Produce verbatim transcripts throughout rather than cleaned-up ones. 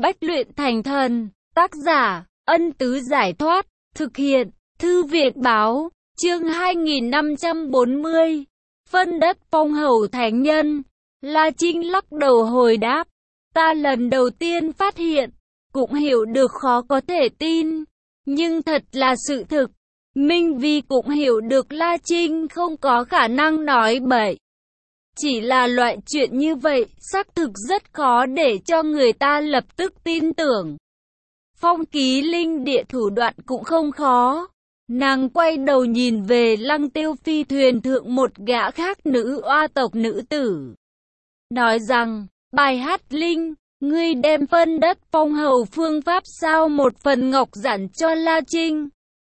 Bách luyện thành thần, tác giả, Ân Tứ Giải Thoát, thực hiện, Thư Việt Báo, chương hai nghìn năm trăm bốn mươi, phân đất phong hầu thánh nhân. La Trinh lắc đầu hồi đáp, ta lần đầu tiên phát hiện, cũng hiểu được khó có thể tin, nhưng thật là sự thực. Minh Vi cũng hiểu được La Trinh không có khả năng nói bậy. Chỉ là loại chuyện như vậy, xác thực rất khó để cho người ta lập tức tin tưởng. Phong Ký Linh Địa thủ đoạn cũng không khó. Nàng quay đầu nhìn về Lăng Tiêu phi thuyền thượng một gã khác nữ oa tộc nữ tử. Nói rằng, Bài Hát Linh, ngươi đem phân đất phong hầu phương pháp sao một phần ngọc giản cho La Trinh.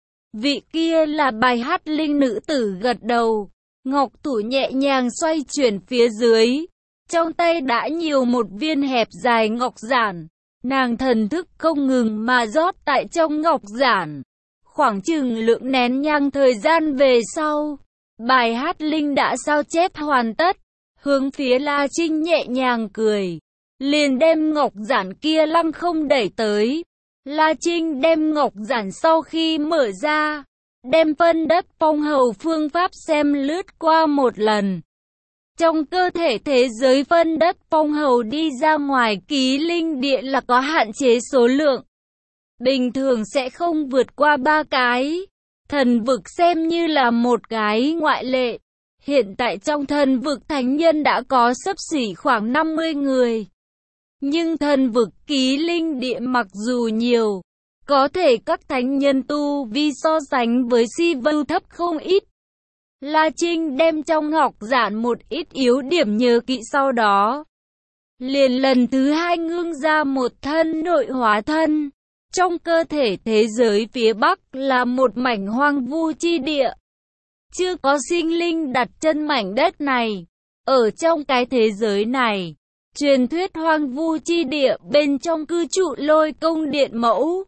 Vị kia là Bài Hát Linh nữ tử gật đầu. Ngọc thủ nhẹ nhàng xoay chuyển phía dưới. Trong tay đã nhiều một viên hẹp dài ngọc giản. Nàng thần thức không ngừng mà rót tại trong ngọc giản. Khoảng chừng lượng nén nhang thời gian về sau, Bài Hát Linh đã sao chép hoàn tất. Hướng phía La Trinh nhẹ nhàng cười, liền đem ngọc giản kia lăng không đẩy tới. La Trinh đem ngọc giản sau khi mở ra, đem phân đất phong hầu phương pháp xem lướt qua một lần. Trong cơ thể thế giới phân đất phong hầu đi ra ngoài ký linh địa là có hạn chế số lượng. Bình thường sẽ không vượt qua ba cái. Thần vực xem như là một cái ngoại lệ. Hiện tại trong thần vực thánh nhân đã có xấp xỉ khoảng năm mươi người. Nhưng thần vực ký linh địa mặc dù nhiều, có thể các thánh nhân tu vi so sánh với si vưu thấp không ít. La Trinh đem trong ngọc giản một ít yếu điểm nhớ kỹ, sau đó liền lần thứ hai ngưng ra một thân nội hóa thân. Trong cơ thể thế giới phía Bắc là một mảnh hoang vu chi địa. Chưa có sinh linh đặt chân mảnh đất này. Ở trong cái thế giới này, truyền thuyết hoang vu chi địa bên trong cư trụ lôi công điện mẫu.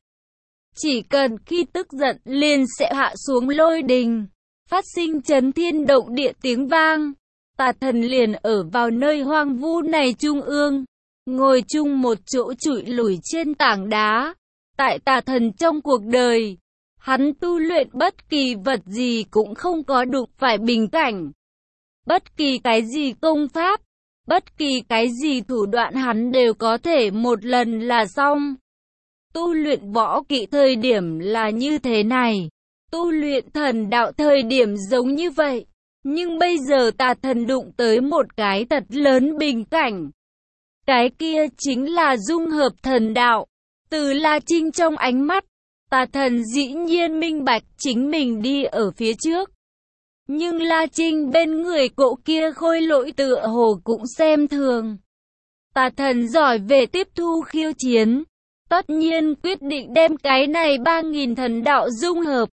Chỉ cần khi tức giận liền sẽ hạ xuống lôi đình, phát sinh chấn thiên động địa tiếng vang. Tà thần liền ở vào nơi hoang vu này trung ương, ngồi chung một chỗ trụi lủi trên tảng đá. Tại tà thần trong cuộc đời, hắn tu luyện bất kỳ vật gì cũng không có đụng phải bình cảnh. Bất kỳ cái gì công pháp, bất kỳ cái gì thủ đoạn hắn đều có thể một lần là xong. Tu luyện võ kỹ thời điểm là như thế này, tu luyện thần đạo thời điểm giống như vậy. Nhưng bây giờ tà thần đụng tới một cái thật lớn bình cảnh. Cái kia chính là dung hợp thần đạo. Từ La Trinh trong ánh mắt, tà thần dĩ nhiên minh bạch chính mình đi ở phía trước. Nhưng La Trinh bên người cỗ kia khôi lỗi tựa hồ cũng xem thường. Tà thần giỏi về tiếp thu khiêu chiến, tất nhiên quyết định đem cái này ba nghìn thần đạo dung hợp.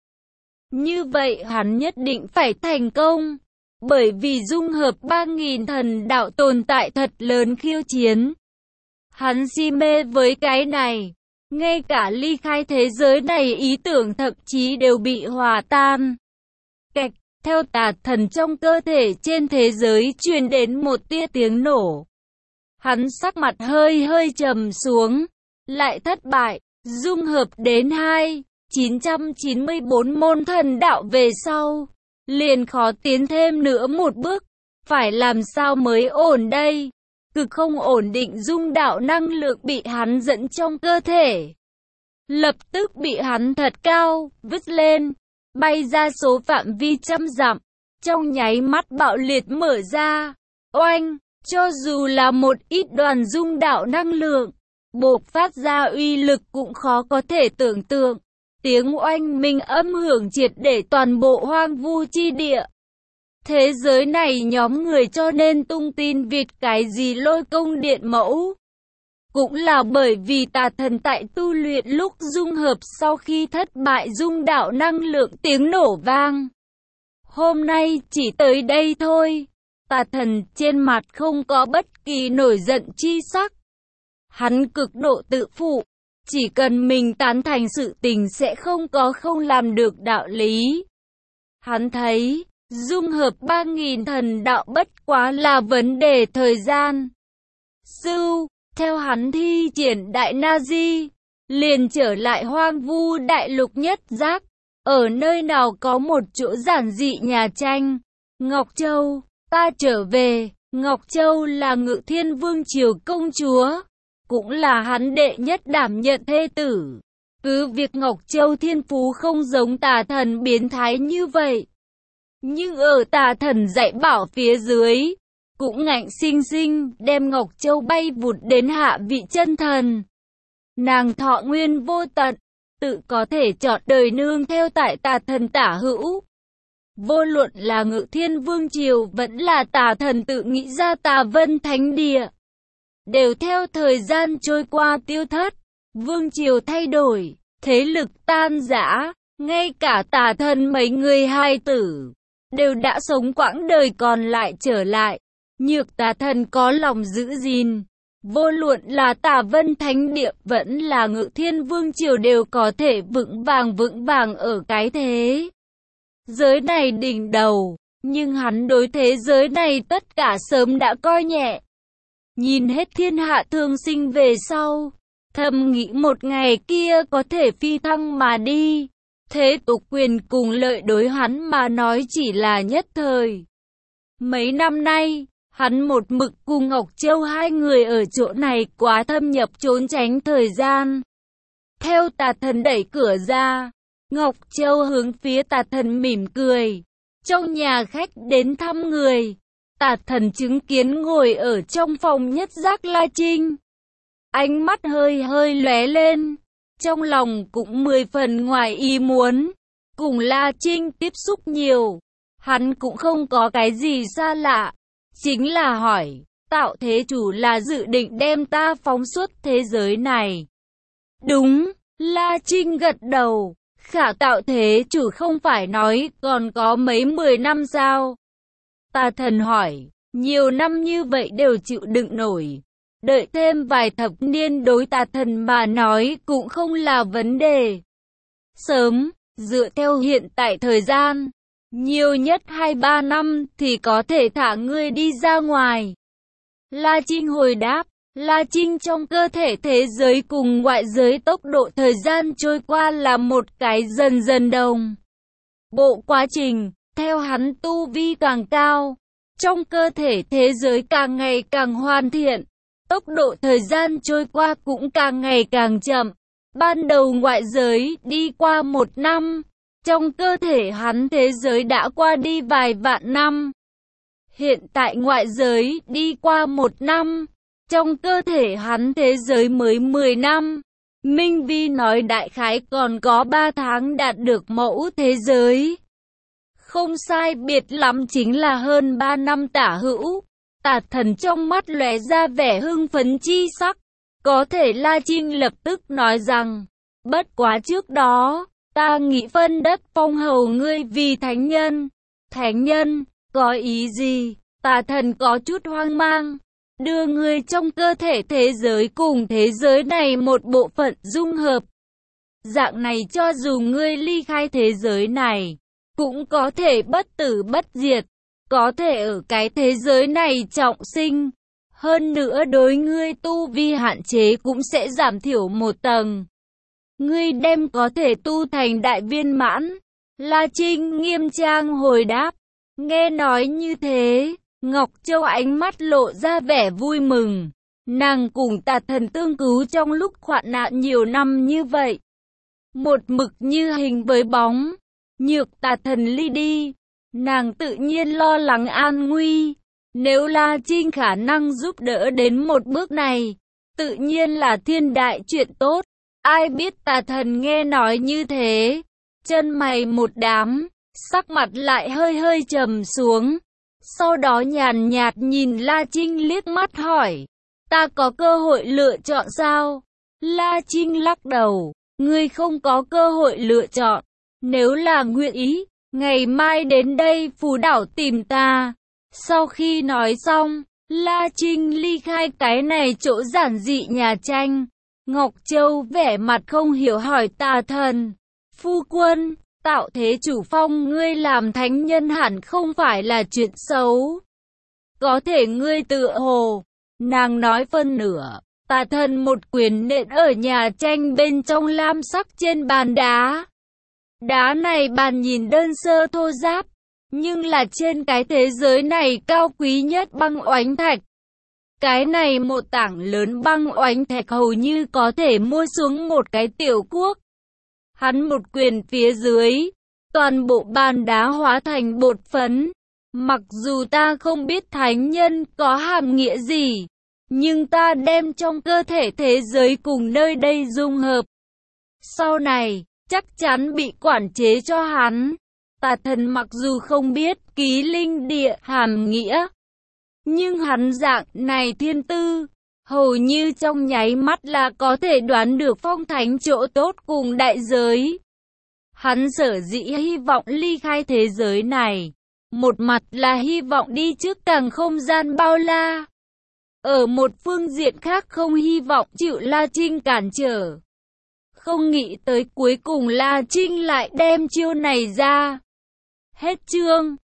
Như vậy hắn nhất định phải thành công, bởi vì dung hợp ba nghìn thần đạo tồn tại thật lớn khiêu chiến. Hắn si mê với cái này, ngay cả ly khai thế giới này ý tưởng thậm chí đều bị hòa tan. Kệch, theo tà thần trong cơ thể trên thế giới truyền đến một tia tiếng nổ. Hắn sắc mặt hơi hơi trầm xuống, lại thất bại, dung hợp đến hai nghìn chín trăm chín mươi bốn môn thần đạo về sau, liền khó tiến thêm nữa một bước. Phải làm sao mới ổn đây? Cực không ổn định dung đạo năng lượng bị hắn dẫn trong cơ thể. Lập tức bị hắn thật cao, vứt lên, bay ra số phạm vi trăm dặm, trong nháy mắt bạo liệt mở ra. Oanh, cho dù là một ít đoàn dung đạo năng lượng, bộc phát ra uy lực cũng khó có thể tưởng tượng. Tiếng oanh minh âm hưởng triệt để toàn bộ hoang vu chi địa. Thế giới này nhóm người cho nên tung tin Việt cái gì lôi công điện mẫu. Cũng là bởi vì tà thần tại tu luyện lúc dung hợp sau khi thất bại dung đạo năng lượng tiếng nổ vang. Hôm nay chỉ tới đây thôi. Tà thần trên mặt không có bất kỳ nổi giận chi sắc. Hắn cực độ tự phụ. Chỉ cần mình tán thành sự tình sẽ không có không làm được đạo lý. Hắn thấy, dung hợp ba nghìn thần đạo bất quá là vấn đề thời gian. Sưu, theo hắn thi triển đại na di, liền trở lại hoang vu đại lục nhất giác. Ở nơi nào có một chỗ giản dị nhà tranh. Ngọc Châu, ta trở về. Ngọc Châu là Ngự Thiên Vương triều công chúa, cũng là hắn đệ nhất đảm nhận thê tử. Cứ việc Ngọc Châu thiên phú không giống tà thần biến thái như vậy, nhưng ở tà thần dạy bảo phía dưới, cũng ngạnh sinh sinh đem Ngọc Châu bay vụt đến hạ vị chân thần. Nàng thọ nguyên vô tận, tự có thể chọn đời nương theo tại tà thần tả hữu. Vô luận là Ngự Thiên Vương triều vẫn là tà thần tự nghĩ ra Tà Vân Thánh Địa, đều theo thời gian trôi qua tiêu thất, vương triều thay đổi, thế lực tan rã, ngay cả tà thần mấy người hài tử đều đã sống quãng đời còn lại trở lại. Nhược tà thần có lòng giữ gìn, vô luận là Tà Vân Thánh Địa vẫn là Ngự Thiên Vương triều đều có thể vững vàng vững vàng ở cái thế giới này đỉnh đầu, nhưng hắn đối thế giới này tất cả sớm đã coi nhẹ. Nhìn hết thiên hạ thương sinh về sau, thầm nghĩ một ngày kia có thể phi thăng mà đi, thế tục quyền cùng lợi đối hắn mà nói chỉ là nhất thời. Mấy năm nay, hắn một mực cùng Ngọc Châu hai người ở chỗ này quá thâm nhập trốn tránh thời gian. Theo tà thần đẩy cửa ra, Ngọc Châu hướng phía tà thần mỉm cười. Trong nhà khách đến thăm người, tà thần chứng kiến ngồi ở trong phòng nhất giác La Trinh. Ánh mắt hơi hơi lóe lên, trong lòng cũng mười phần ngoài ý muốn. Cùng La Trinh tiếp xúc nhiều, hắn cũng không có cái gì xa lạ. Chính là hỏi, Tạo Thế Chủ là dự định đem ta phóng xuất thế giới này? Đúng, La Trinh gật đầu. Khả Tạo Thế Chủ không phải nói còn có mấy mười năm sao? Tà thần hỏi, nhiều năm như vậy đều chịu đựng nổi. Đợi thêm vài thập niên đối tà thần mà nói cũng không là vấn đề. Sớm, dựa theo hiện tại thời gian, nhiều nhất hai ba năm thì có thể thả ngươi đi ra ngoài. La Trinh hồi đáp. La Trinh trong cơ thể thế giới cùng ngoại giới tốc độ thời gian trôi qua là một cái dần dần đồng bộ quá trình, theo hắn tu vi càng cao, trong cơ thể thế giới càng ngày càng hoàn thiện, tốc độ thời gian trôi qua cũng càng ngày càng chậm. Ban đầu ngoại giới đi qua một năm, trong cơ thể hắn thế giới đã qua đi vài vạn năm. Hiện tại ngoại giới đi qua một năm, trong cơ thể hắn thế giới mới mười năm. Minh Vi nói đại khái còn có ba tháng đạt được mẫu thế giới. Không sai biệt lắm chính là hơn ba năm tả hữu. Tà thần trong mắt lóe ra vẻ hưng phấn chi sắc. Có thể La Trinh lập tức nói rằng, bất quá trước đó, ta nghĩ phân đất phong hầu ngươi vì thánh nhân. Thánh nhân, có ý gì? Tà thần có chút hoang mang. Đưa ngươi trong cơ thể thế giới cùng thế giới này một bộ phận dung hợp. Dạng này cho dù ngươi ly khai thế giới này, cũng có thể bất tử bất diệt, có thể ở cái thế giới này trọng sinh. Hơn nữa đối ngươi tu vi hạn chế cũng sẽ giảm thiểu một tầng. Ngươi đem có thể tu thành đại viên mãn. La Trinh nghiêm trang hồi đáp. Nghe nói như thế, Ngọc Châu ánh mắt lộ ra vẻ vui mừng. Nàng cùng tà thần tương cứu trong lúc hoạn nạn nhiều năm như vậy. Một mực như hình với bóng. Nhược tà thần ly đi, nàng tự nhiên lo lắng an nguy. Nếu La Trinh khả năng giúp đỡ đến một bước này, tự nhiên là thiên đại chuyện tốt. Ai biết tà thần nghe nói như thế, chân mày một đám, sắc mặt lại hơi hơi trầm xuống. Sau đó nhàn nhạt nhìn La Trinh liếc mắt hỏi, ta có cơ hội lựa chọn sao? La Trinh lắc đầu, ngươi không có cơ hội lựa chọn. Nếu là nguyện ý, ngày mai đến đây Phù Đảo tìm ta. Sau khi nói xong, La Trinh ly khai cái này chỗ giản dị nhà tranh. Ngọc Châu vẻ mặt không hiểu hỏi tà thần, phu quân, Tạo Thế Chủ phong ngươi làm thánh nhân hẳn không phải là chuyện xấu. Có thể ngươi tự hồ, nàng nói phân nửa, Tà thần một quyền nện ở nhà tranh bên trong lam sắc trên bàn đá. Đá này bàn nhìn đơn sơ thô ráp, nhưng là trên cái thế giới này cao quý nhất băng oánh thạch. Cái này một tảng lớn băng oánh thạch hầu như có thể mua xuống một cái tiểu quốc. Hắn một quyền phía dưới, toàn bộ bàn đá hóa thành bột phấn. Mặc dù ta không biết thánh nhân có hàm nghĩa gì, nhưng ta đem trong cơ thể thế giới cùng nơi đây dung hợp. Sau này, chắc chắn bị quản chế cho hắn. Tà thần mặc dù không biết ký linh địa hàm nghĩa, nhưng hắn dạng này thiên tư, hầu như trong nháy mắt là có thể đoán được phong thánh chỗ tốt cùng đại giới. Hắn sở dĩ hy vọng ly khai thế giới này, một mặt là hy vọng đi trước càng không gian bao la. Ở một phương diện khác không hy vọng chịu La Trinh cản trở. Không nghĩ tới cuối cùng La Trinh lại đem chiêu này ra. Hết chương.